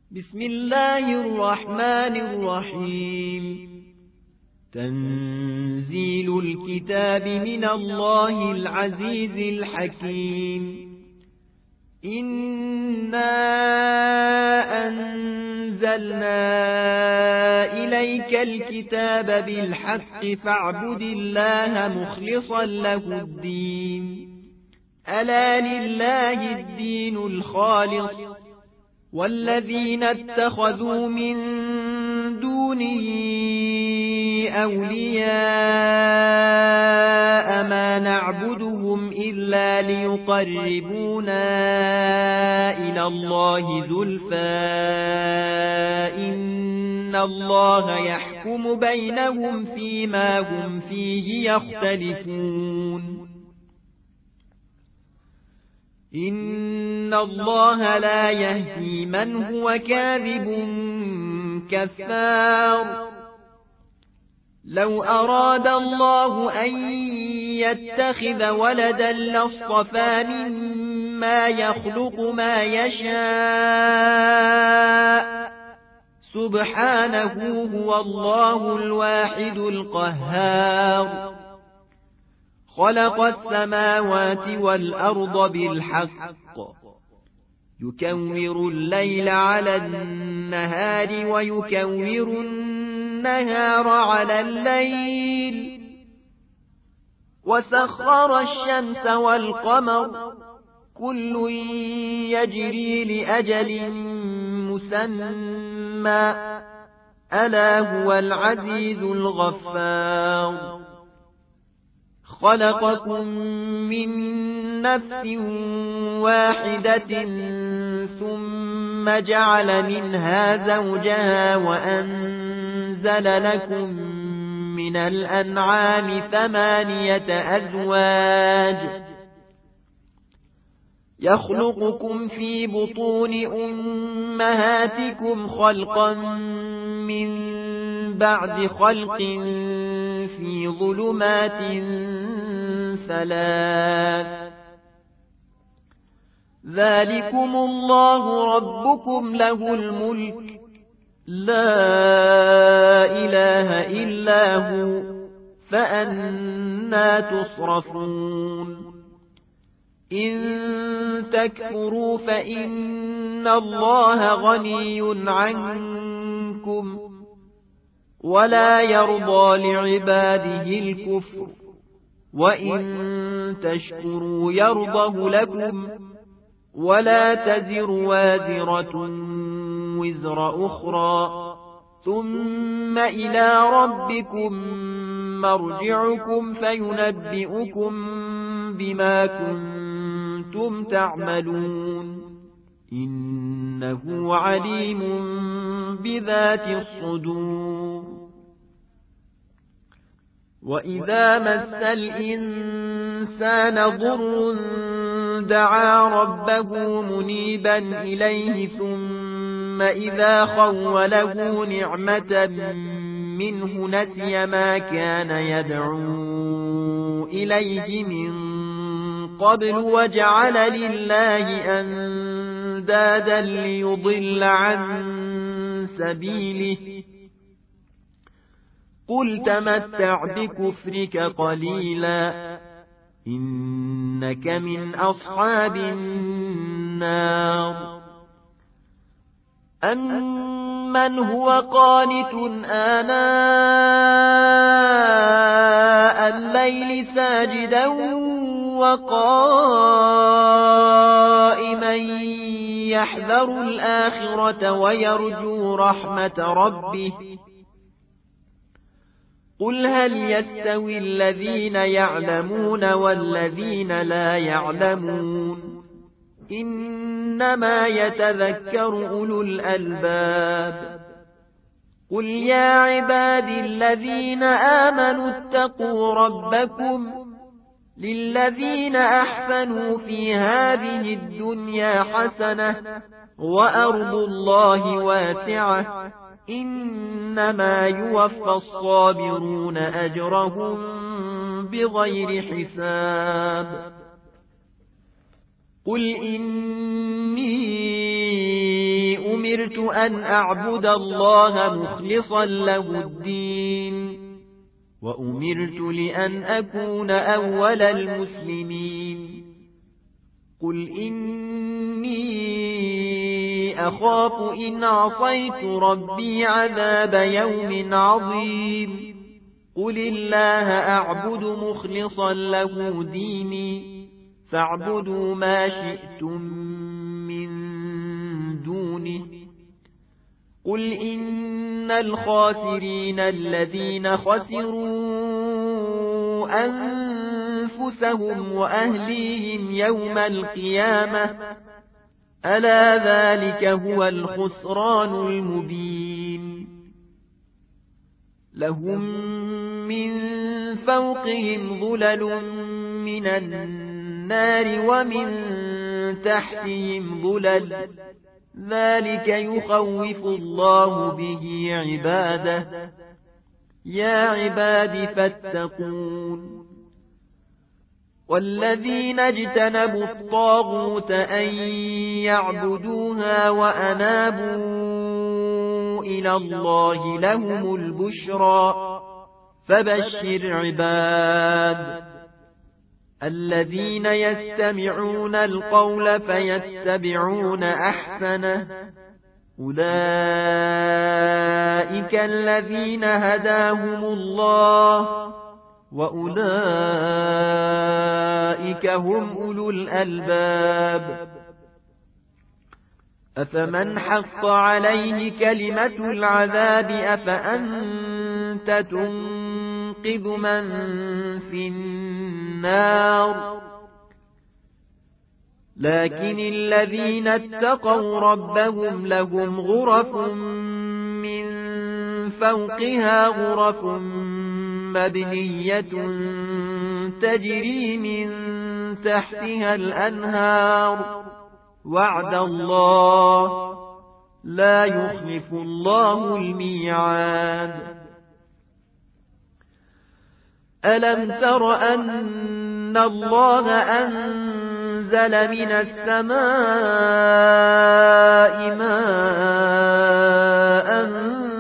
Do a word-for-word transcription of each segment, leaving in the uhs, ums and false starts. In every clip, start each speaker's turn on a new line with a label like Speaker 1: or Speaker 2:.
Speaker 1: بسم الله الرحمن الرحيم. تنزيل الكتاب من الله العزيز الحكيم. إنا أنزلنا إليك الكتاب بالحق فاعبد الله مخلصا له الدين. ألا لله الدين الخالص، والذين اتخذوا من دونه أولياء ما نعبدهم إلا ليقربونا إلى الله زلفى إن الله يحكم بينهم فيما هم فيه يختلفون. إن الله لا يهدي من هو كاذب كفار. لو أراد الله أن يتخذ ولدا لاصطفى مما يخلق ما يشاء سبحانه هو الله الواحد القهار. خلق السماوات والأرض بالحق يكور الليل على النهار ويكور النهار على الليل وسخر الشمس والقمر كل يجري لأجل مسمى ألا هو العزيز الغفار. خلقكم من نفس واحدة ثم جعل منها زوجها وأنزل لكم من الأنعام ثمانية أزواج يخلقكم في بطون أمهاتكم خلقا من بعد خلق في ظلمات ثلاث. ذلكم الله ربكم له الملك لا إله إلا هو فأنى تصرفون. إن تكفروا فإن الله غني عنكم ولا يرضى لعباده الكفر وإن تشكروا يرضه لكم ولا تزر وازرة وزر أخرى ثم إلى ربكم مرجعكم فينبئكم بما كنتم تعملون إنه عليم بذات الصدور. وإذا مس الإنسان ضر دعا ربه منيبا إليه ثم إذا خوله نعمة منه نسي ما كان يدعو إليه من قبل وجعل لله أندادا ليضل عن سبيله قل تمتع بكفرك قليلا إنك من أصحاب النار. أمن هو قانت آناء الليل ساجدا وقائما يحذر الآخرة ويرجو رحمة ربه قل هل يستوي الذين يعلمون والذين لا يعلمون إنما يتذكر أولو الألباب. قل يا عبادي الذين آمنوا اتقوا ربكم للذين أحسنوا في هذه الدنيا حسنة وأرض الله واسعة إنما يوفى الصابرون أجرهم بغير قل إني أمرت أن أعبد الله مخلصا له الدين وأمرت لأن أكون أول المسلمين قل إني أخاف إن عصيت ربي عذاب يوم عظيم قل الله أعبد مخلصا له ديني فاعبدوا ما شئتم من دونه قل إن الخاسرين الذين خسروا أنفسهم وأهليهم يوم القيامة ألا ذلك هو الخسران المبين لهم من فوقهم ظلل من النار ومن تحتهم ظلل ذلك يخوف الله به عباده يا عباد فاتقون والذين اجتنبوا الطاغوت أن يعبدوها وأنابوا إلى الله لهم البشرى فبشر عباد الذين يستمعون القول فيتبعون أحسنه أولئك الذين هداهم الله وأولئك هم أولو الألباب أفمن حق عليه كلمة العذاب أفأنت تنقذ من في النار لكن الذين اتقوا ربهم لهم غرف من فوقها غرف مبنية تجري من تحتها الأنهار وعد الله لا يخلف الله الميعاد ألم تر أن الله أنزل من السماء ماء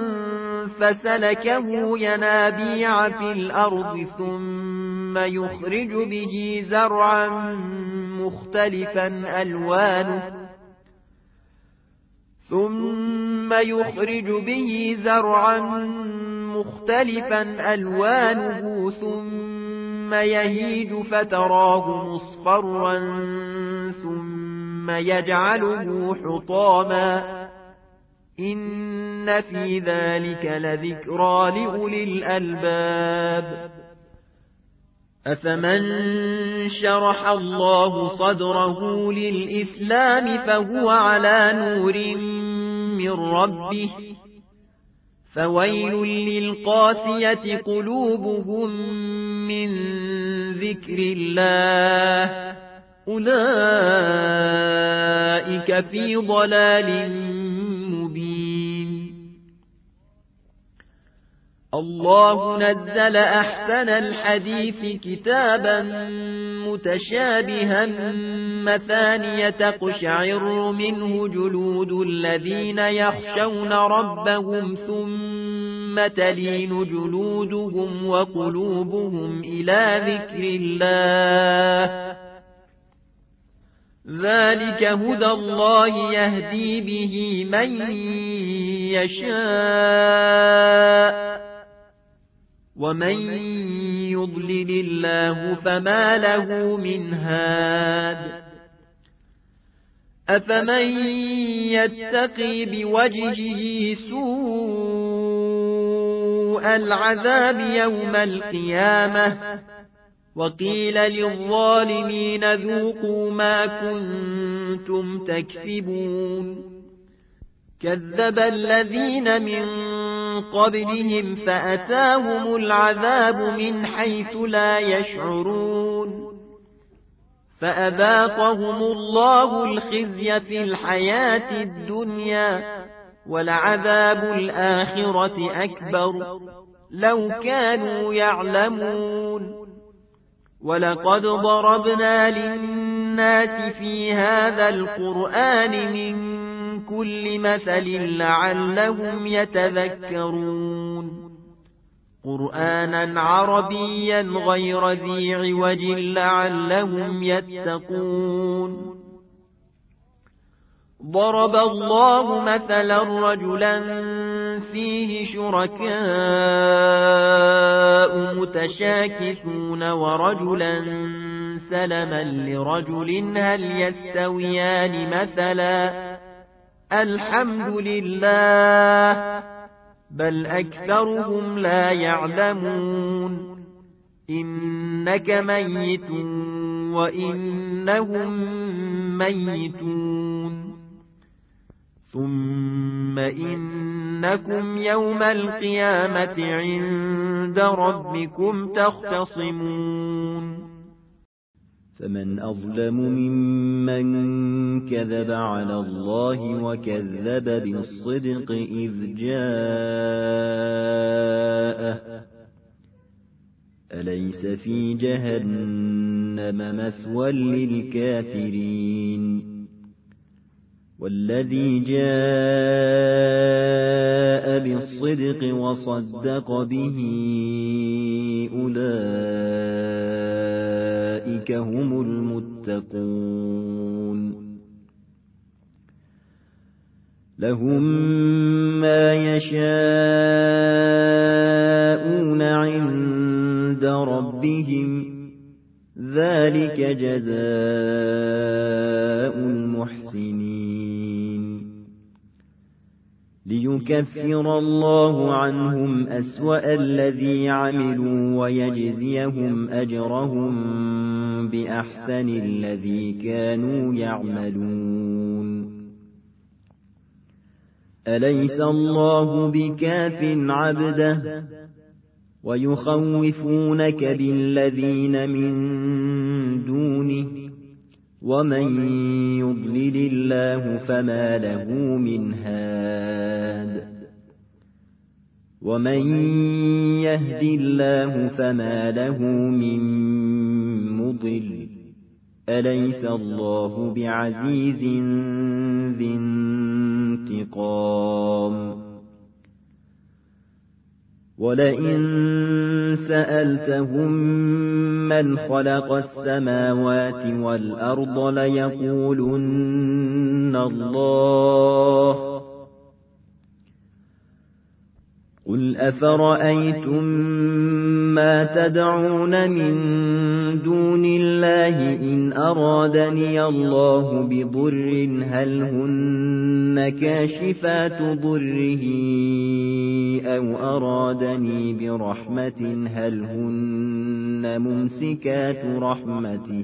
Speaker 1: فسلكه ينابيع في الأرض ثم يخرج به زرعا مختلفا ألوانه ثم يخرج به زرعا مختلفا ألوانه ثم يهيج فتراه مصفرا ثم يجعله حطاما إن في ذلك لذكرى لأولي الألباب أفمن شرح الله صدره للإسلام فهو على نور من ربه فويل للقاسية قلوبهم من ذكر الله أولئك في ضلال مبين الله نزل أحسن الحديث كتابا متشابها مثانية تقشعر منه جلود الذين يخشون ربهم ثم تلين جلودهم وقلوبهم إلى ذكر الله ذلك هدى الله يهدي به من يشاء ومن يضلل الله فما له من هاد أفمن يتقي بوجهه سوء العذاب يوم القيامة وقيل للظالمين ذوقوا ما كنتم تكسبون كذب الذين من قبلهم فأتاهم العذاب من حيث لا يشعرون فأذاقهم الله الخزي في الحياة الدنيا ولعذاب الآخرة أكبر لو كانوا يعلمون ولقد ضربنا للناس في هذا القرآن من كل مثل لعلهم يتذكرون قرآنا عربيا غير ذي عوج لعلهم يتقون ضرب الله مثلا رجلا فيه شركاء متشاكسون ورجلا سلما لرجل هل يستويان مثلا الحمد لله بل أكثرهم لا يعلمون إنك ميت وإنهم ميتون ثم إنكم يوم القيامة عند ربكم تختصمون
Speaker 2: فمن أظلم ممن كذب على الله وكذب بالصدق إذ جاءه أليس في جهنم مثوى للكافرين والذي جاء بالصدق وصدق به أولئك هم المتقون لهم ما يشاءون عند ربهم ذلك جزاء المحسنين ليكفر الله عنهم أسوأ الذي عملوا ويجزيهم أجرهم بأحسن الذي كانوا يعملون أليس الله بكاف عبده ويخوفونك بالذين من دونه ومن يضلل الله فما له من هاد ومن يهد الله فما له من مضل أليس الله بعزيز ذي انتقام ولئن سألتهم من خلق السماوات والأرض ليقولن الله قل أفرأيتم ما تدعون من دون الله إن أرادني الله بضر هل هن كاشفات ضره أو أرادني برحمة هل هن ممسكات رحمته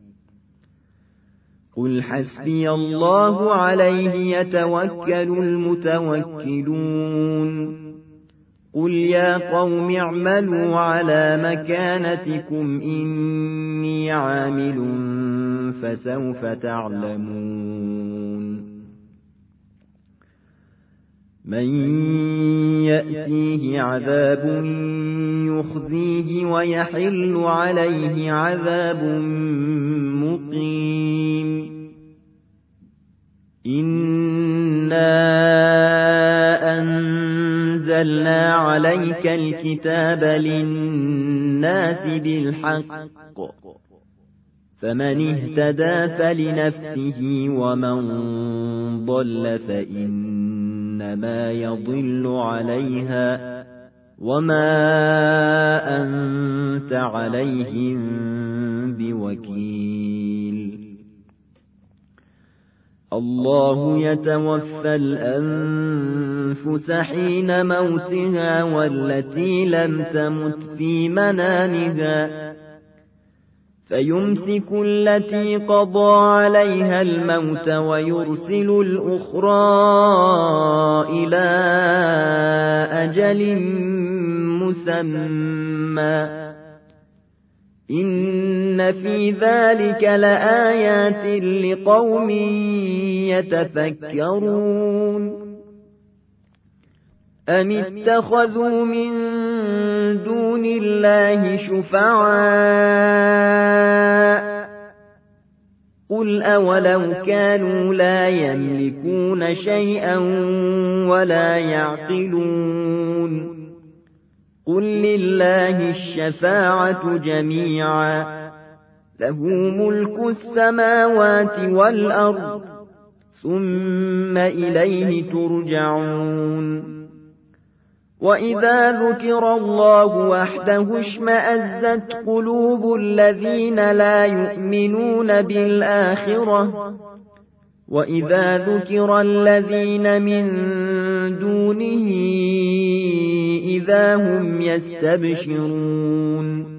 Speaker 2: قل حسبي الله عليه يتوكل المتوكلون قل يا قوم اعملوا على مكانتكم إني عامل فسوف تعلمون من يأتيه عذاب يخزيه ويحل عليه عذاب مقيم إنا أنزلنا عليك الكتاب للناس بالحق فمن اهتدى فلنفسه ومن ضل فإنما يضل عليها وما أنت عليهم بوكيل الله يتوفى الأنفس حين موتها والتي لم تمت في منامها فيمسك التي قضى عليها الموت ويرسل الأخرى إلى أجل مسمى إن في ذلك لآيات لقوم يتفكرون أم اتخذوا من دون الله شفعاء قل أولو كانوا لا يملكون شيئا ولا يعقلون قل لله الشفاعة جميعا له ملك السماوات والأرض ثم إليه ترجعون وإذا ذكر الله وحده اشمأزت قلوب الذين لا يؤمنون بالآخرة وإذا ذكر الذين من دونه إذا هم يستبشرون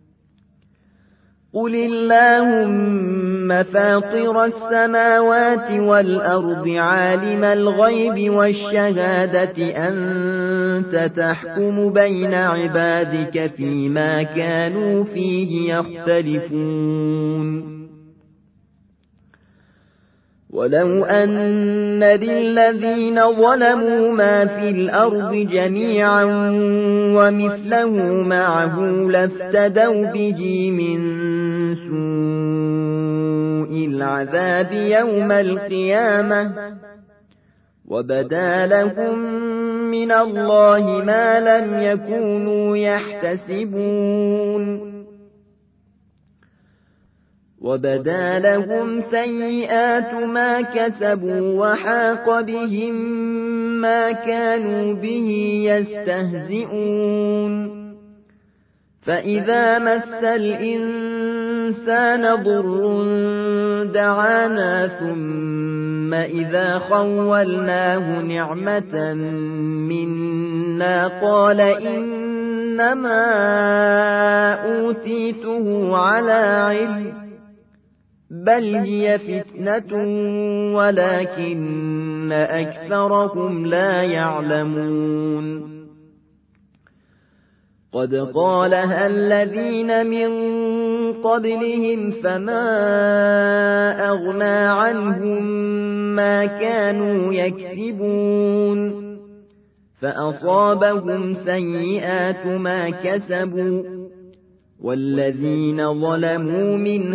Speaker 2: قل اللهم فاطر السماوات والأرض عالم الغيب والشهادة أنت تحكم بين عبادك فيما كانوا فيه يختلفون ولو أن للذين ظلموا ما في الأرض جميعا ومثله معه لافتدوا به من سوء العذاب يوم القيامة وبدا لهم من الله ما لم يكونوا يحتسبون وبدا لهم سيئات ما كسبوا وحاق بهم ما كانوا به يستهزئون فإذا مس الإنسان ضر دعانا ثم إذا خولناه نعمة منا قال إنما أوتيته على علم بل هي فتنة ولكن أكثرهم لا يعلمون قد قالها الذين من قبلهم فما أغنى عنهم ما كانوا يكسبون فأصابهم سيئات ما كسبوا والذين ظلموا من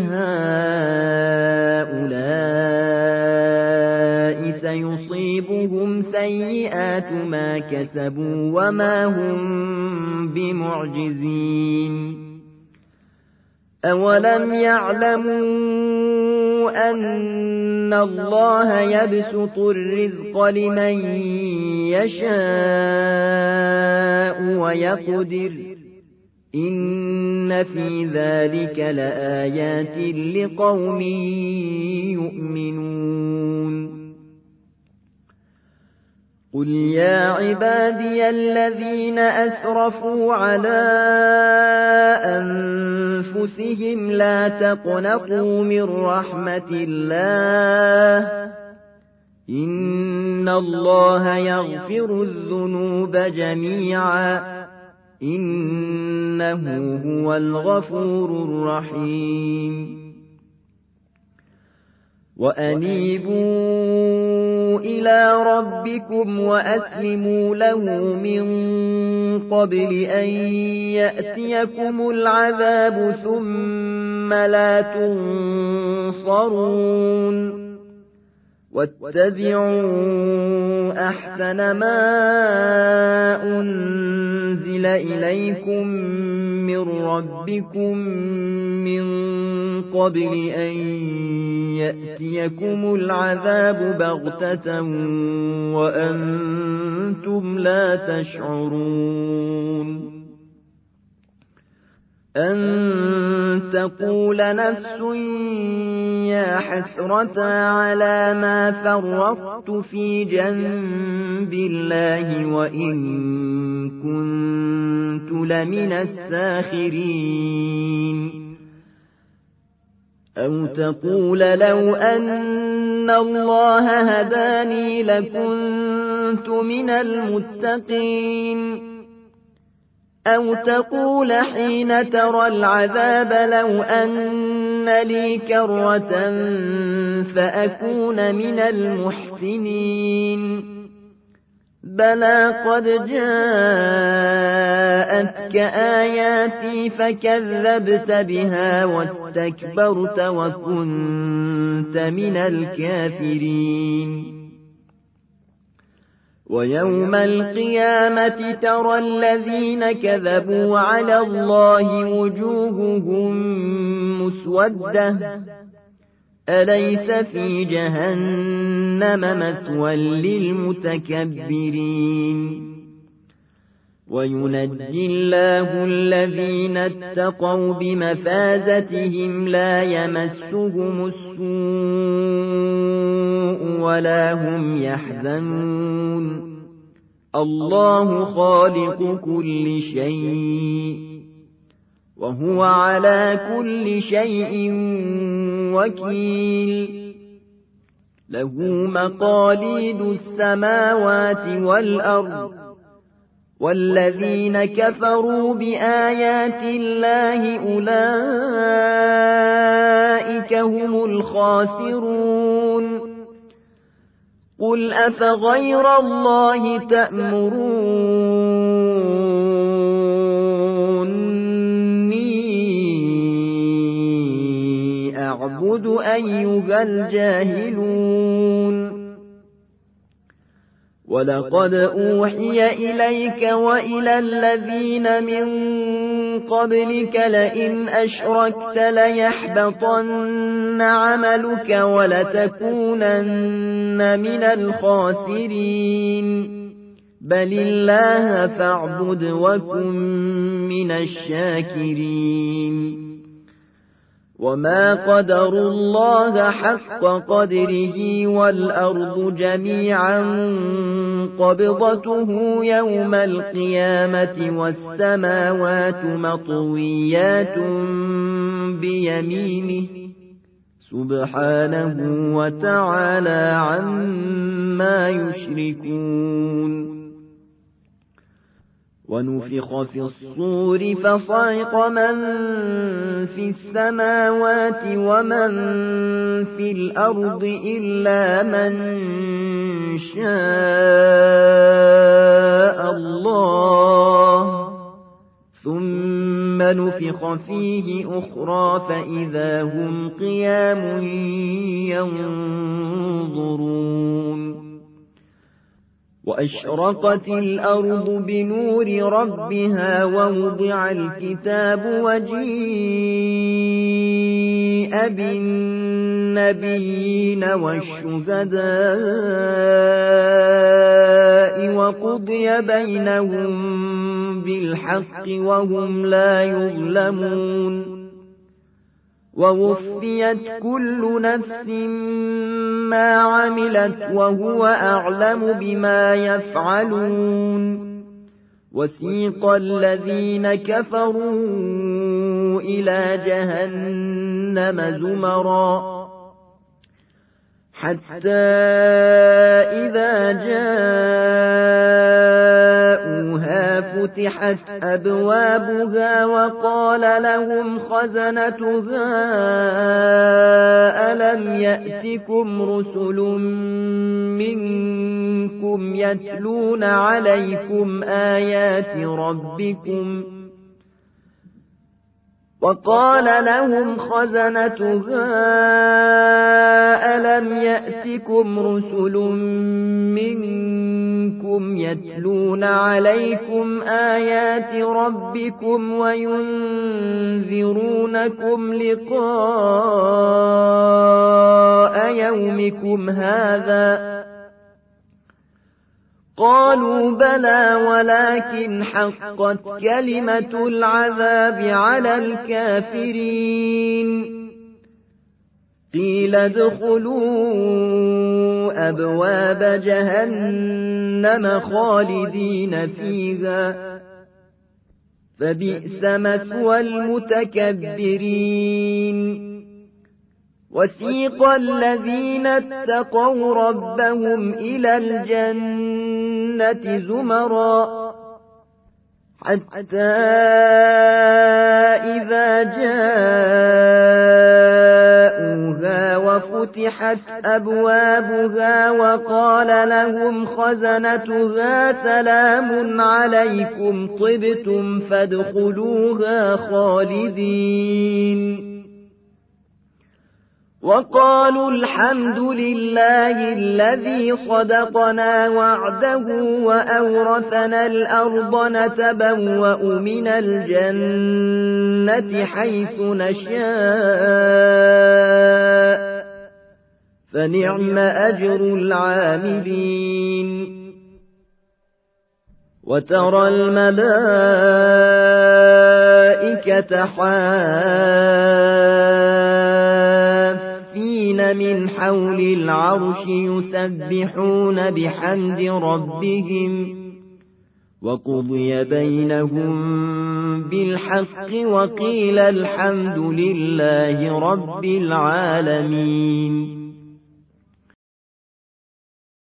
Speaker 2: هؤلاء سيصيبهم سيئات ما كسبوا وما هم بمعجزين أولم يعلموا أن الله يبسط الرزق لمن يشاء ويقدر إن في ذلك لآيات لقوم يؤمنون قل يا عبادي الذين أسرفوا على أنفسهم لا تقنطوا من رحمة الله إن الله يغفر الذنوب جميعا إنه هو الغفور الرحيم وأنيبوا إلى ربكم وأسلموا له من قبل أن يأتيكم العذاب ثم لا تنصرون واتبعوا أحسن ما أنزل إليكم من ربكم من قبل أن يأتيكم العذاب بغتة وأنتم لا تشعرون أن تقول نفس يا حسرة على ما فرطت في جنب الله وإن كنت لمن الساخرين أو تقول لو أن الله هداني لكنت من المتقين أو تقول حين ترى العذاب لو أن لي كرة فأكون من المحسنين بلى قد جاءتك آياتي فكذبت بها واستكبرت وكنت من الكافرين ويوم القيامة ترى الذين كذبوا على الله وجوههم مسودة أليس في جهنم مثوى للمتكبرين وينجي الله الذين اتقوا بمفازتهم لا يمسهم السوء ولا هم يحزنون الله خالق كل شيء وهو على كل شيء وكيل له مقاليد السماوات والأرض والذين كفروا بآيات الله أولئك هم الخاسرون قل أفغير الله تأمروني أعبد أيها الجاهلون ولقد أوحي إليك وإلى الذين من قبلك لئن أشركت ليحبطن عملك ولتكونن من الخاسرين بل الله فاعبد وكن من الشاكرين وما قدروا الله حق قدره والأرض جميعا قبضته يوم القيامة والسماوات مطويات بيمينه سبحانه وتعالى عما يشركون ونفخ في الصور فصعق من في السماوات ومن في الأرض إلا من شاء الله ثم نفخ فيه أخرى فإذا هم قيام ينظرون وأشرقت الأرض بنور ربها ووضع الكتاب وجيء بالنبيين والشهداء وقضي بينهم بالحق وهم لا يظلمون ووفيت كل نفس ما عملت وهو أعلم بما يفعلون وسيق الذين كفروا إلى جهنم زمرا حتى إذا جاءوها فتحت أبوابها وقال لهم خزنتها ألم يأتكم رسل منكم يتلون عليكم آيات ربكم وقال لهم خزنتها ألم يأتكم رسل منكم يتلون عليكم آيات ربكم وينذرونكم لقاء يومكم هذا قالوا بلى ولكن حقت كلمة العذاب على الكافرين قيل ادخلوا أبواب جهنم خالدين فيها فبئس مثوى المتكبرين وسيق الذين اتقوا ربهم إلى الجنة زمرا حتى إذا جاءوها وفتحت ففتحت أبوابها وقال لهم خزنتها سلام عليكم طبتم فادخلوها خالدين وقالوا الحمد لله الذي صدقنا وعده وأورثنا الأرض نتبوأ من الجنة حيث نشاء فنعم أجر العاملين وترى الملائكة حافين من حول العرش يسبحون بحمد ربهم وقضي بينهم بالحق وقيل الحمد لله رب العالمين